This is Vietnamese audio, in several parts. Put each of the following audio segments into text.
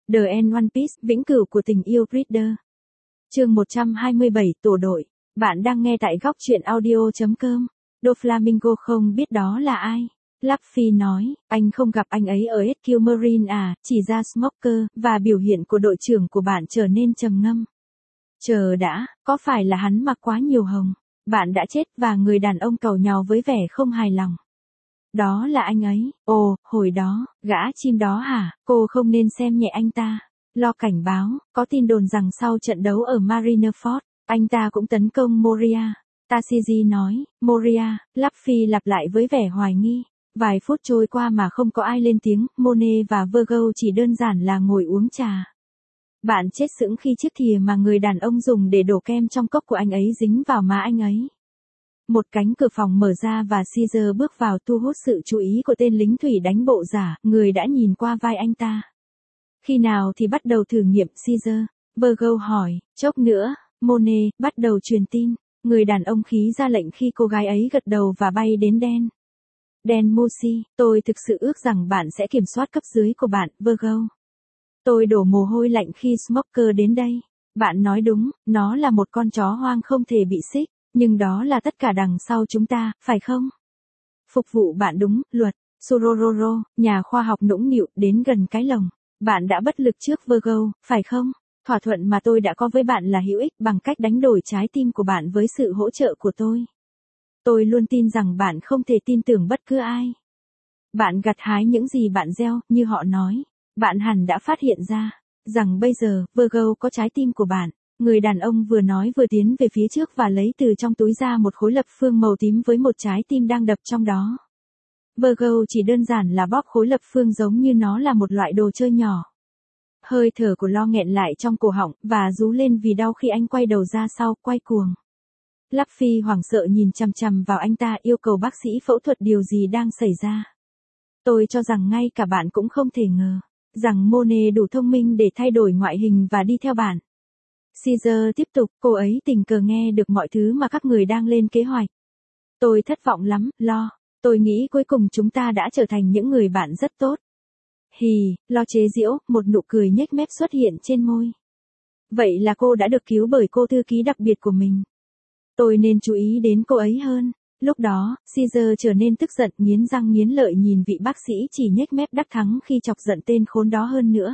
The End One Piece, vĩnh cửu của tình yêu Reader. Chương 127, tổ đội. Bạn đang nghe tại góc truyện audio.com. Doflamingo không biết đó là ai. Luffy nói, anh không gặp anh ấy ở SQ Marine à, chỉ ra Smoker, và biểu hiện của đội trưởng của bạn trở nên trầm ngâm. Chờ đã, có phải là hắn mặc quá nhiều hồng? Bạn đã chết và người đàn ông cầu nhào với vẻ không hài lòng. Đó là anh ấy, ồ, hồi đó, gã chim đó hả, cô không nên xem nhẹ anh ta. Lo cảnh báo, có tin đồn rằng sau trận đấu ở Marineford, anh ta cũng tấn công Moria. Tashigi nói, Moria, Luffy lặp lại với vẻ hoài nghi. Vài phút trôi qua mà không có ai lên tiếng, Monet và Virgo chỉ đơn giản là ngồi uống trà. Bạn chết sững khi chiếc thìa mà người đàn ông dùng để đổ kem trong cốc của anh ấy dính vào má anh ấy. Một cánh cửa phòng mở ra và Caesar bước vào thu hút sự chú ý của tên lính thủy đánh bộ giả, người đã nhìn qua vai anh ta. Khi nào thì bắt đầu thử nghiệm Caesar? Virgo hỏi, chốc nữa, Monet, bắt đầu truyền tin. Người đàn ông khí ra lệnh khi cô gái ấy gật đầu và bay đến Dan. Dan Musi, tôi thực sự ước rằng bạn sẽ kiểm soát cấp dưới của bạn, Virgo. Tôi đổ mồ hôi lạnh khi Smoker đến đây. Bạn nói đúng, nó là một con chó hoang không thể bị xích, nhưng đó là tất cả đằng sau chúng ta, phải không? Phục vụ bạn đúng, luật. Sorororo, nhà khoa học nũng nịu, đến gần cái lồng. Bạn đã bất lực trước Virgo, phải không? Thỏa thuận mà tôi đã có với bạn là hữu ích bằng cách đánh đổi trái tim của bạn với sự hỗ trợ của tôi. Tôi luôn tin rằng bạn không thể tin tưởng bất cứ ai. Bạn gặt hái những gì bạn gieo, như họ nói. Bạn hẳn đã phát hiện ra rằng bây giờ, Virgo có trái tim của bạn. Người đàn ông vừa nói vừa tiến về phía trước và lấy từ trong túi ra một khối lập phương màu tím với một trái tim đang đập trong đó. Virgo chỉ đơn giản là bóp khối lập phương giống như nó là một loại đồ chơi nhỏ. Hơi thở của Lo nghẹn lại trong cổ họng, và rú lên vì đau khi anh quay đầu ra sau, quay cuồng. Luffy hoảng sợ nhìn chằm chằm vào anh ta, yêu cầu bác sĩ phẫu thuật điều gì đang xảy ra. Tôi cho rằng ngay cả bạn cũng không thể ngờ rằng Monet đủ thông minh để thay đổi ngoại hình và đi theo bạn. Caesar tiếp tục, cô ấy tình cờ nghe được mọi thứ mà các người đang lên kế hoạch. Tôi thất vọng lắm, Lo. Tôi nghĩ cuối cùng chúng ta đã trở thành những người bạn rất tốt. Hì, Lo chế giễu, một nụ cười nhếch mép xuất hiện trên môi. Vậy là cô đã được cứu bởi cô thư ký đặc biệt của mình. Tôi nên chú ý đến cô ấy hơn. Lúc đó, Caesar trở nên tức giận, nghiến răng nghiến lợi nhìn vị bác sĩ chỉ nhếch mép đắc thắng khi chọc giận tên khốn đó hơn nữa.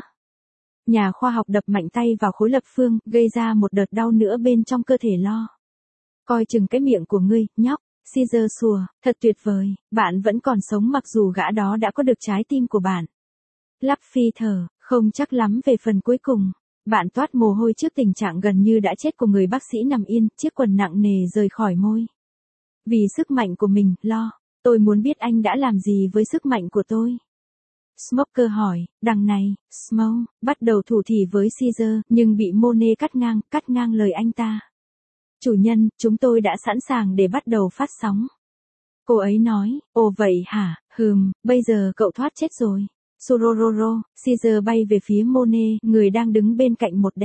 Nhà khoa học đập mạnh tay vào khối lập phương, gây ra một đợt đau nữa bên trong cơ thể Lo. Coi chừng cái miệng của ngươi, nhóc. Caesar sủa, thật tuyệt vời, bạn vẫn còn sống mặc dù gã đó đã có được trái tim của bạn. Luffy thở, không chắc lắm về phần cuối cùng. Bạn toát mồ hôi trước tình trạng gần như đã chết của người bác sĩ nằm yên, chiếc quần nặng nề rời khỏi môi. Vì sức mạnh của mình, Lo, tôi muốn biết anh đã làm gì với sức mạnh của tôi. Smoker hỏi, đằng này, Smoke, bắt đầu thủ thỉ với Caesar, nhưng bị Monet cắt ngang lời anh ta. Chủ nhân, chúng tôi đã sẵn sàng để bắt đầu phát sóng. Cô ấy nói, ồ vậy hả, bây giờ cậu thoát chết rồi. Sorororo, Caesar bay về phía Monet, người đang đứng bên cạnh một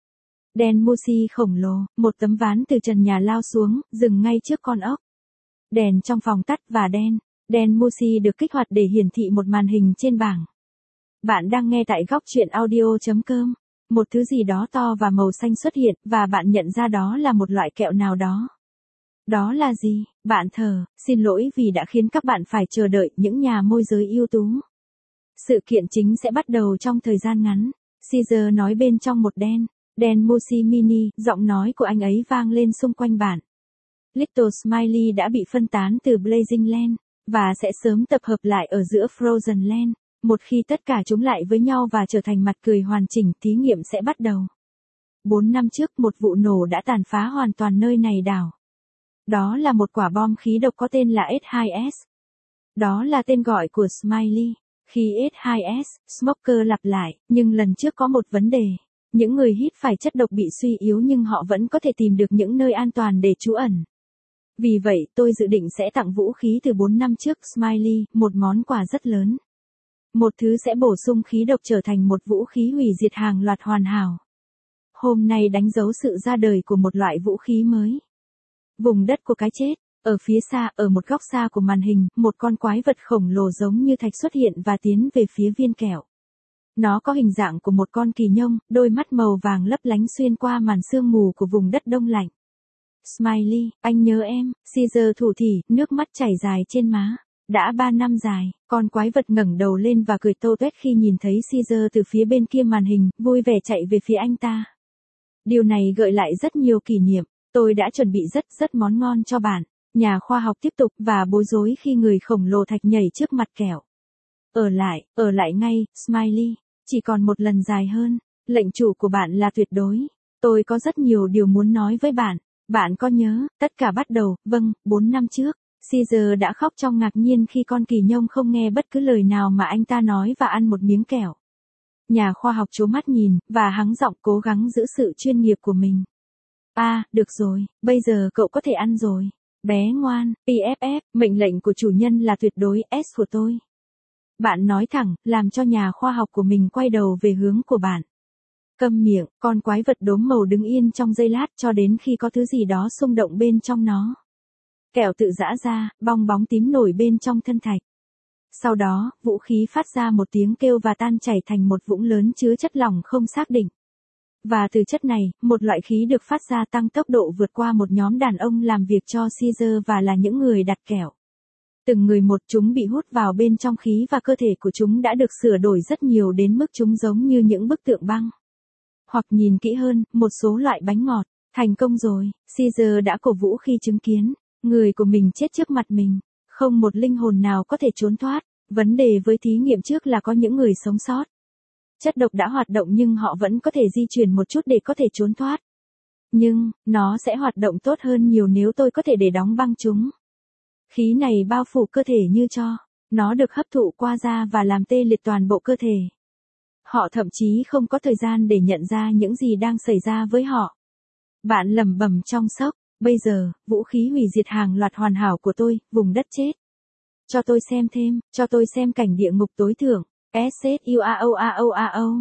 Dan Musi khổng lồ, một tấm ván từ trần nhà lao xuống, dừng ngay trước con ốc. Đèn trong phòng tắt và Dan Musi được kích hoạt để hiển thị một màn hình trên bảng. Bạn đang nghe tại góc truyện audio.com. Một thứ gì đó to và màu xanh xuất hiện, và bạn nhận ra đó là một loại kẹo nào đó. Đó là gì? Bạn thở, xin lỗi vì đã khiến các bạn phải chờ đợi, những nhà môi giới ưu tú. Sự kiện chính sẽ bắt đầu trong thời gian ngắn. Caesar nói bên trong một Dan Musi mini, giọng nói của anh ấy vang lên xung quanh bạn. Little Smiley đã bị phân tán từ Blazing Land, và sẽ sớm tập hợp lại ở giữa Frozen Land. Một khi tất cả chúng lại với nhau và trở thành mặt cười hoàn chỉnh, thí nghiệm sẽ bắt đầu. 4 năm trước, một vụ nổ đã tàn phá hoàn toàn nơi này đảo. Đó là một quả bom khí độc có tên là S2S. Đó là tên gọi của Smiley. Khi S2S, Smoker lặp lại, nhưng lần trước có một vấn đề. Những người hít phải chất độc bị suy yếu nhưng họ vẫn có thể tìm được những nơi an toàn để trú ẩn. Vì vậy, tôi dự định sẽ tặng vũ khí từ 4 năm trước Smiley, một món quà rất lớn. Một thứ sẽ bổ sung khí độc trở thành một vũ khí hủy diệt hàng loạt hoàn hảo. Hôm nay đánh dấu sự ra đời của một loại vũ khí mới. Vùng đất của cái chết. Ở phía xa, ở một góc xa của màn hình, một con quái vật khổng lồ giống như thạch xuất hiện và tiến về phía viên kẹo. Nó có hình dạng của một con kỳ nhông, đôi mắt màu vàng lấp lánh xuyên qua màn sương mù của vùng đất đông lạnh. Smiley, anh nhớ em, Caesar thủ thỉ, nước mắt chảy dài trên má. Đã 3 năm dài, con quái vật ngẩng đầu lên và cười tô tuét khi nhìn thấy Caesar từ phía bên kia màn hình, vui vẻ chạy về phía anh ta. Điều này gợi lại rất nhiều kỷ niệm, tôi đã chuẩn bị rất món ngon cho bạn. Nhà khoa học tiếp tục và bối rối khi người khổng lồ thạch nhảy trước mặt kẹo. Ở lại ngay, Smiley, chỉ còn một lần dài hơn, lệnh chủ của bạn là tuyệt đối. Tôi có rất nhiều điều muốn nói với bạn. Bạn có nhớ, tất cả bắt đầu, 4 năm trước. Caesar đã khóc trong ngạc nhiên khi con kỳ nhông không nghe bất cứ lời nào mà anh ta nói và ăn một miếng kẹo. Nhà khoa học trố mắt nhìn, và hắng giọng cố gắng giữ sự chuyên nghiệp của mình. Được rồi, bây giờ cậu có thể ăn rồi. Bé ngoan, PFF, mệnh lệnh của chủ nhân là tuyệt đối S của tôi. Bạn nói thẳng, làm cho nhà khoa học của mình quay đầu về hướng của bạn. Câm miệng, con quái vật đốm màu đứng yên trong giây lát cho đến khi có thứ gì đó xung động bên trong nó. Kẹo tự giã ra, bong bóng tím nổi bên trong thân thạch. Sau đó, vũ khí phát ra một tiếng kêu và tan chảy thành một vũng lớn chứa chất lỏng không xác định. Và từ chất này, một loại khí được phát ra tăng tốc độ vượt qua một nhóm đàn ông làm việc cho Caesar và là những người đặt kẹo. Từng người một chúng bị hút vào bên trong khí và cơ thể của chúng đã được sửa đổi rất nhiều đến mức chúng giống như những bức tượng băng. Hoặc nhìn kỹ hơn, một số loại bánh ngọt. Thành công rồi, Caesar đã cổ vũ khi chứng kiến người của mình chết trước mặt mình. Không một linh hồn nào có thể trốn thoát. Vấn đề với thí nghiệm trước là có những người sống sót. Chất độc đã hoạt động nhưng họ vẫn có thể di chuyển một chút để có thể trốn thoát. Nhưng, nó sẽ hoạt động tốt hơn nhiều nếu tôi có thể để đóng băng chúng. Khí này bao phủ cơ thể như cho. Nó được hấp thụ qua da và làm tê liệt toàn bộ cơ thể. Họ thậm chí không có thời gian để nhận ra những gì đang xảy ra với họ. Bạn lẩm bẩm trong sốc. Bây giờ, vũ khí hủy diệt hàng loạt hoàn hảo của tôi, vùng đất chết. Cho tôi xem thêm, cho tôi xem cảnh địa ngục tối thượng. SSUAOAOAO.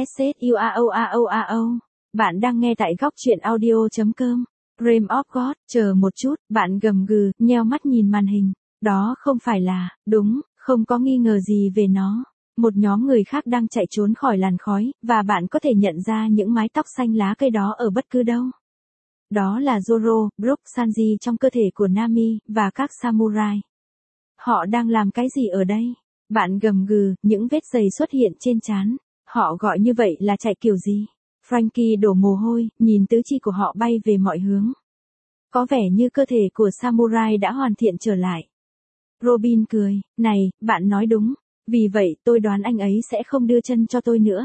SSUAOAOAO. Bạn đang nghe tại góc truyện audio.com. Realm of God, chờ một chút, bạn gầm gừ, nheo mắt nhìn màn hình. Đó không phải là, đúng, không có nghi ngờ gì về nó. Một nhóm người khác đang chạy trốn khỏi làn khói, và bạn có thể nhận ra những mái tóc xanh lá cây đó ở bất cứ đâu. Đó là Zoro, Brook Sanji trong cơ thể của Nami, và các samurai. Họ đang làm cái gì ở đây? Bạn gầm gừ, những vết giày xuất hiện trên trán. Họ gọi như vậy là chạy kiểu gì? Frankie đổ mồ hôi, nhìn tứ chi của họ bay về mọi hướng. Có vẻ như cơ thể của samurai đã hoàn thiện trở lại. Robin cười, này, bạn nói đúng. Vì vậy, tôi đoán anh ấy sẽ không đưa chân cho tôi nữa.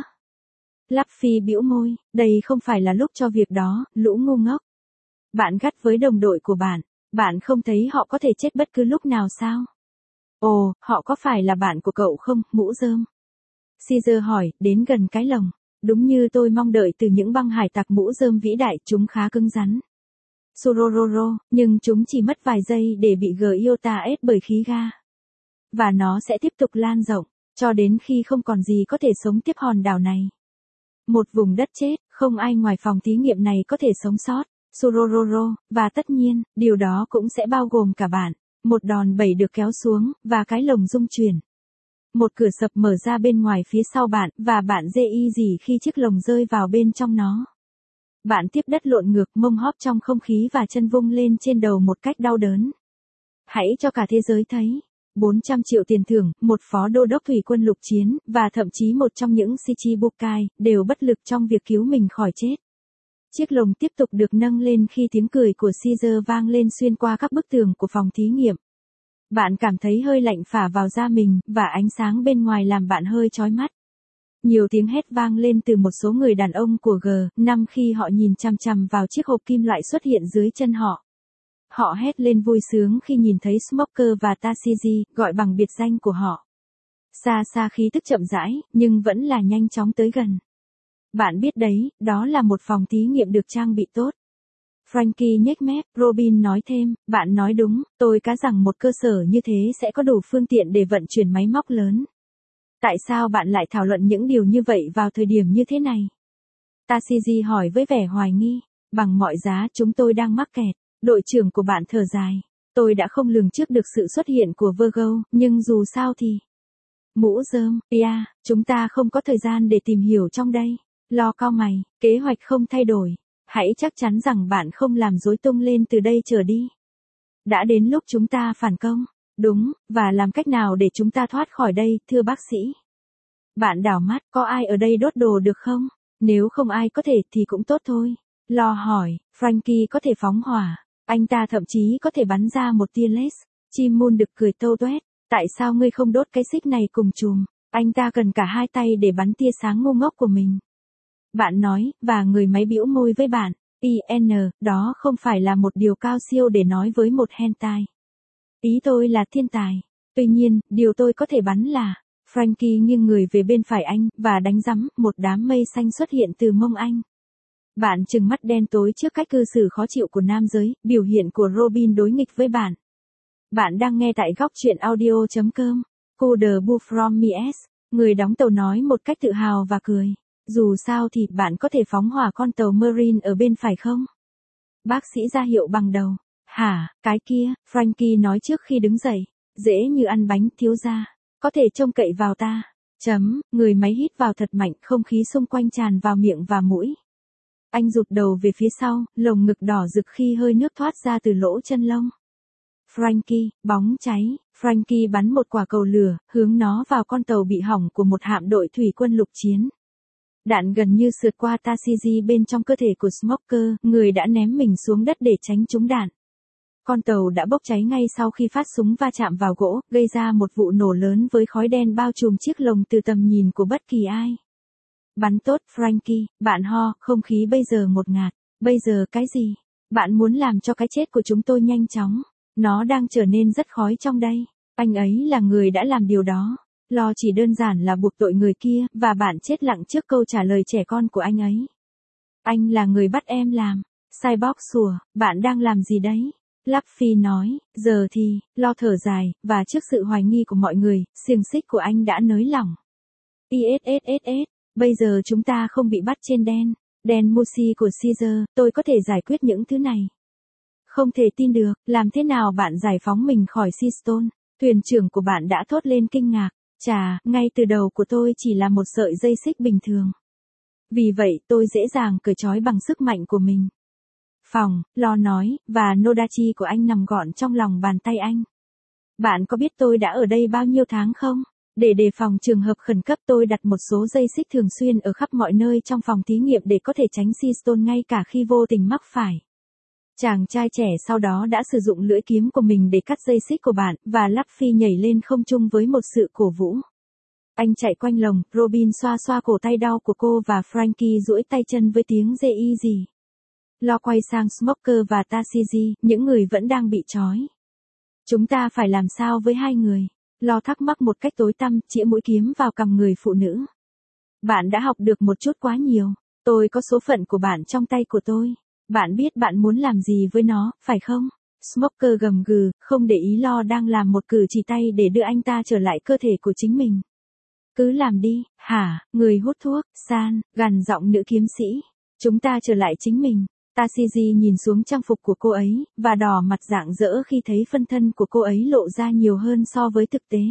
Luffy bĩu môi, đây không phải là lúc cho việc đó, lũ ngu ngốc. Bạn gắt với đồng đội của bạn không thấy họ có thể chết bất cứ lúc nào sao? Ồ, họ có phải là bạn của cậu không, mũ rơm? Caesar hỏi, đến gần cái lồng. Đúng như tôi mong đợi từ những băng hải tặc mũ rơm vĩ đại, chúng khá cứng rắn. Sorororo, nhưng chúng chỉ mất vài giây để bị Gyota ép bởi khí ga. Và nó sẽ tiếp tục lan rộng, cho đến khi không còn gì có thể sống tiếp hòn đảo này. Một vùng đất chết, không ai ngoài phòng thí nghiệm này có thể sống sót. Sorororo, và tất nhiên, điều đó cũng sẽ bao gồm cả bạn. Một đòn bẩy được kéo xuống, và cái lồng rung chuyển. Một cửa sập mở ra bên ngoài phía sau bạn, và bạn dê y gì khi chiếc lồng rơi vào bên trong nó. Bạn tiếp đất lộn ngược, mông hóp trong không khí và chân vung lên trên đầu một cách đau đớn. Hãy cho cả thế giới thấy. 400 triệu tiền thưởng, một phó đô đốc thủy quân lục chiến, và thậm chí một trong những Shichibukai, đều bất lực trong việc cứu mình khỏi chết. Chiếc lồng tiếp tục được nâng lên khi tiếng cười của Caesar vang lên xuyên qua các bức tường của phòng thí nghiệm. Bạn cảm thấy hơi lạnh phả vào da mình, và ánh sáng bên ngoài làm bạn hơi chói mắt. Nhiều tiếng hét vang lên từ một số người đàn ông của G5 khi họ nhìn chằm chằm vào chiếc hộp kim loại xuất hiện dưới chân họ. Họ hét lên vui sướng khi nhìn thấy Smoker và Tashiji, gọi bằng biệt danh của họ. Xa xa khí tức chậm rãi, nhưng vẫn là nhanh chóng tới gần. Bạn biết đấy, đó là một phòng thí nghiệm được trang bị tốt. Frankie nhếch mép, Robin nói thêm, bạn nói đúng, tôi cá rằng một cơ sở như thế sẽ có đủ phương tiện để vận chuyển máy móc lớn. Tại sao bạn lại thảo luận những điều như vậy vào thời điểm như thế này? Tashiji hỏi với vẻ hoài nghi, bằng mọi giá chúng tôi đang mắc kẹt. Đội trưởng của bạn thở dài, tôi đã không lường trước được sự xuất hiện của Virgo, nhưng dù sao thì... Mũ rơm, chúng ta không có thời gian để tìm hiểu trong đây. Lo cau mày, kế hoạch không thay đổi. Hãy chắc chắn rằng bạn không làm rối tung lên từ đây trở đi. Đã đến lúc chúng ta phản công. Đúng, và làm cách nào để chúng ta thoát khỏi đây, thưa bác sĩ? Bạn đảo mắt, có ai ở đây đốt đồ được không? Nếu không ai có thể thì cũng tốt thôi. Lo hỏi, Frankie có thể phóng hỏa. Anh ta thậm chí có thể bắn ra một tia laser. Chim Moon Đực cười tâu tuét. Tại sao ngươi không đốt cái xích này cùng chùm? Anh ta cần cả hai tay để bắn tia sáng ngu ngốc của mình. Bạn nói, và người máy bĩu môi với bạn. Đó không phải là một điều cao siêu để nói với một hentai. Ý tôi là thiên tài. Tuy nhiên, điều tôi có thể bắn là... Frankie nghiêng người về bên phải anh, và đánh rắm, một đám mây xanh xuất hiện từ mông anh. Bạn trừng mắt đen tối trước cách cư xử khó chịu của nam giới, biểu hiện của Robin đối nghịch với bạn. Bạn đang nghe tại góc truyện audio.com. Cô The Boo From Mies, người đóng tàu nói một cách tự hào và cười. Dù sao thì bạn có thể phóng hỏa con tàu Marine ở bên phải không? Bác sĩ ra hiệu bằng đầu. Hả, cái kia, Frankie nói trước khi đứng dậy. Dễ như ăn bánh, thiếu gia. Có thể trông cậy vào ta. Người máy hít vào thật mạnh, không khí xung quanh tràn vào miệng và mũi. Anh rụt đầu về phía sau, lồng ngực đỏ rực khi hơi nước thoát ra từ lỗ chân lông. Frankie, bóng cháy, Frankie bắn một quả cầu lửa, hướng nó vào con tàu bị hỏng của một hạm đội thủy quân lục chiến. Đạn gần như sượt qua Tashiji bên trong cơ thể của Smoker, người đã ném mình xuống đất để tránh trúng đạn. Con tàu đã bốc cháy ngay sau khi phát súng va chạm vào gỗ, gây ra một vụ nổ lớn với khói đen bao trùm chiếc lồng từ tầm nhìn của bất kỳ ai. Bắn tốt, Frankie, bạn ho, không khí bây giờ ngột ngạt. Bây giờ cái gì? Bạn muốn làm cho cái chết của chúng tôi nhanh chóng. Nó đang trở nên rất khói trong đây. Anh ấy là người đã làm điều đó. Lo chỉ đơn giản là buộc tội người kia, và bạn chết lặng trước câu trả lời trẻ con của anh ấy. Anh là người bắt em làm. Cyborg sủa, bạn đang làm gì đấy? Luffy nói, giờ thì, Lo thở dài, và trước sự hoài nghi của mọi người, xiềng xích của anh đã nới lỏng. ISSSS, bây giờ chúng ta không bị bắt trên đen Mushi của Caesar, tôi có thể giải quyết những thứ này. Không thể tin được, làm thế nào bạn giải phóng mình khỏi Seastone? Thuyền trưởng của bạn đã thốt lên kinh ngạc. Chà, ngay từ đầu của tôi chỉ là một sợi dây xích bình thường. Vì vậy tôi dễ dàng cởi trói bằng sức mạnh của mình. Lo nói, và Nodachi của anh nằm gọn trong lòng bàn tay anh. Bạn có biết tôi đã ở đây bao nhiêu tháng không? Để đề phòng trường hợp khẩn cấp tôi đặt một số dây xích thường xuyên ở khắp mọi nơi trong phòng thí nghiệm để có thể tránh Seastone ngay cả khi vô tình mắc phải. Chàng trai trẻ sau đó đã sử dụng lưỡi kiếm của mình để cắt dây xích của bạn, và Luffy nhảy lên không trung với một sự cổ vũ. Anh chạy quanh lồng, Robin xoa xoa cổ tay đau của cô và Frankie duỗi tay chân với tiếng dê y gì. Lo quay sang Smoker và Tashiji, những người vẫn đang bị trói. Chúng ta phải làm sao với hai người? Lo thắc mắc một cách tối tăm, chĩa mũi kiếm vào cằm người phụ nữ. Bạn đã học được một chút quá nhiều. Tôi có số phận của bạn trong tay của tôi. Bạn biết bạn muốn làm gì với nó, phải không? Smoker gầm gừ, không để ý Lo đang làm một cử chỉ tay để đưa anh ta trở lại cơ thể của chính mình. Cứ làm đi, hả, người hút thuốc, San, gằn giọng nữ kiếm sĩ. Chúng ta trở lại chính mình. Tashiji nhìn xuống trang phục của cô ấy, và đỏ mặt rạng rỡ khi thấy phân thân của cô ấy lộ ra nhiều hơn so với thực tế.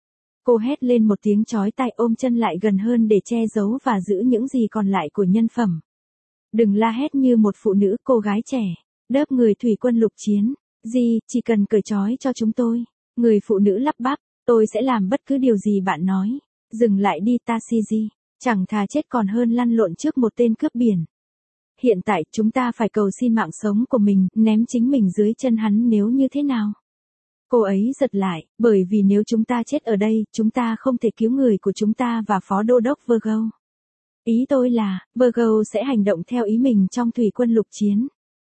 Cô hét lên một tiếng chói tai, ôm chân lại gần hơn để che giấu và giữ những gì còn lại của nhân phẩm. Đừng la hét như một phụ nữ, cô gái trẻ. Đớp người thủy quân lục chiến. Chỉ cần cởi trói cho chúng tôi. Người phụ nữ lắp bắp, tôi sẽ làm bất cứ điều gì bạn nói. Dừng lại đi Tashiji. Chẳng thà chết còn hơn lăn lộn trước một tên cướp biển. Hiện tại chúng ta phải cầu xin mạng sống của mình, ném chính mình dưới chân hắn nếu như thế nào. Cô ấy giật lại, bởi vì nếu chúng ta chết ở đây, chúng ta không thể cứu người của chúng ta và phó đô đốc Virgo. Ý tôi là, Virgo sẽ hành động theo ý mình trong thủy quân lục chiến.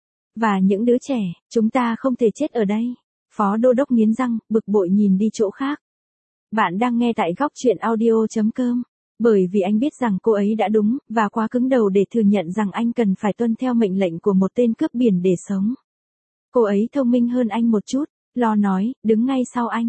Và những đứa trẻ, chúng ta không thể chết ở đây. Phó đô đốc nghiến răng, bực bội nhìn đi chỗ khác. Bạn đang nghe tại góc truyện audio.com. Bởi vì anh biết rằng cô ấy đã đúng, và quá cứng đầu để thừa nhận rằng anh cần phải tuân theo mệnh lệnh của một tên cướp biển để sống. Cô ấy thông minh hơn anh một chút, Lo nói, đứng ngay sau anh.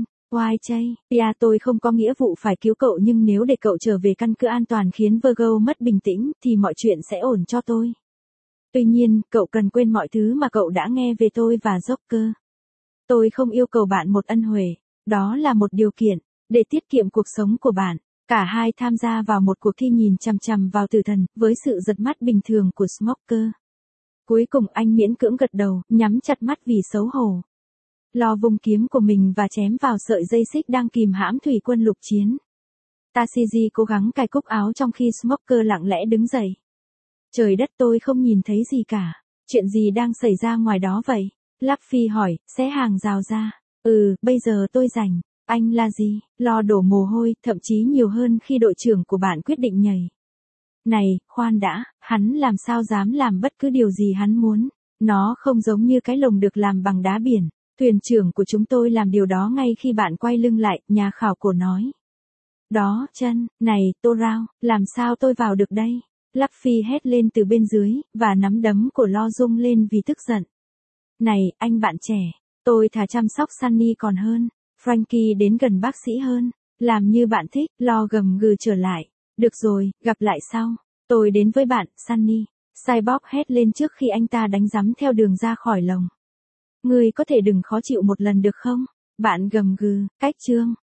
Tôi không có nghĩa vụ phải cứu cậu, nhưng nếu để cậu trở về căn cứ an toàn khiến Virgo mất bình tĩnh, thì mọi chuyện sẽ ổn cho tôi. Tuy nhiên, cậu cần quên mọi thứ mà cậu đã nghe về tôi và Joker. Tôi không yêu cầu bạn một ân huệ, đó là một điều kiện. Để tiết kiệm cuộc sống của bạn, cả hai tham gia vào một cuộc thi nhìn chằm chằm vào tử thần, với sự giật mắt bình thường của Smoker. Cuối cùng anh miễn cưỡng gật đầu, nhắm chặt mắt vì xấu hổ. Lo vung kiếm của mình và chém vào sợi dây xích đang kìm hãm thủy quân lục chiến. Tashiji cố gắng cài cúc áo trong khi Smoker lặng lẽ đứng dậy. Trời đất, tôi không nhìn thấy gì cả. Chuyện gì đang xảy ra ngoài đó vậy? Luffy hỏi, xé hàng rào ra. Bây giờ tôi rảnh. Anh là gì? Lo đổ mồ hôi, thậm chí nhiều hơn khi đội trưởng của bạn quyết định nhảy. Này, khoan đã, hắn làm sao dám làm bất cứ điều gì hắn muốn. Nó không giống như cái lồng được làm bằng đá biển. Thuyền trưởng của chúng tôi làm điều đó ngay khi bạn quay lưng lại, nhà khảo cổ nói. Đó, chân, này, Tô Rao, làm sao tôi vào được đây? Luffy hét lên từ bên dưới, và nắm đấm của Lo rung lên vì tức giận. Này, anh bạn trẻ, tôi thà chăm sóc Sunny còn hơn. Frankie đến gần bác sĩ hơn. Làm như bạn thích, Lo gầm gừ trở lại. Được rồi, gặp lại sau. Tôi đến với bạn, Sunny. Cyborg hét lên trước khi anh ta đánh giấm theo đường ra khỏi lồng. Ngươi có thể đừng khó chịu một lần được không? Bạn gầm gừ, cách chương.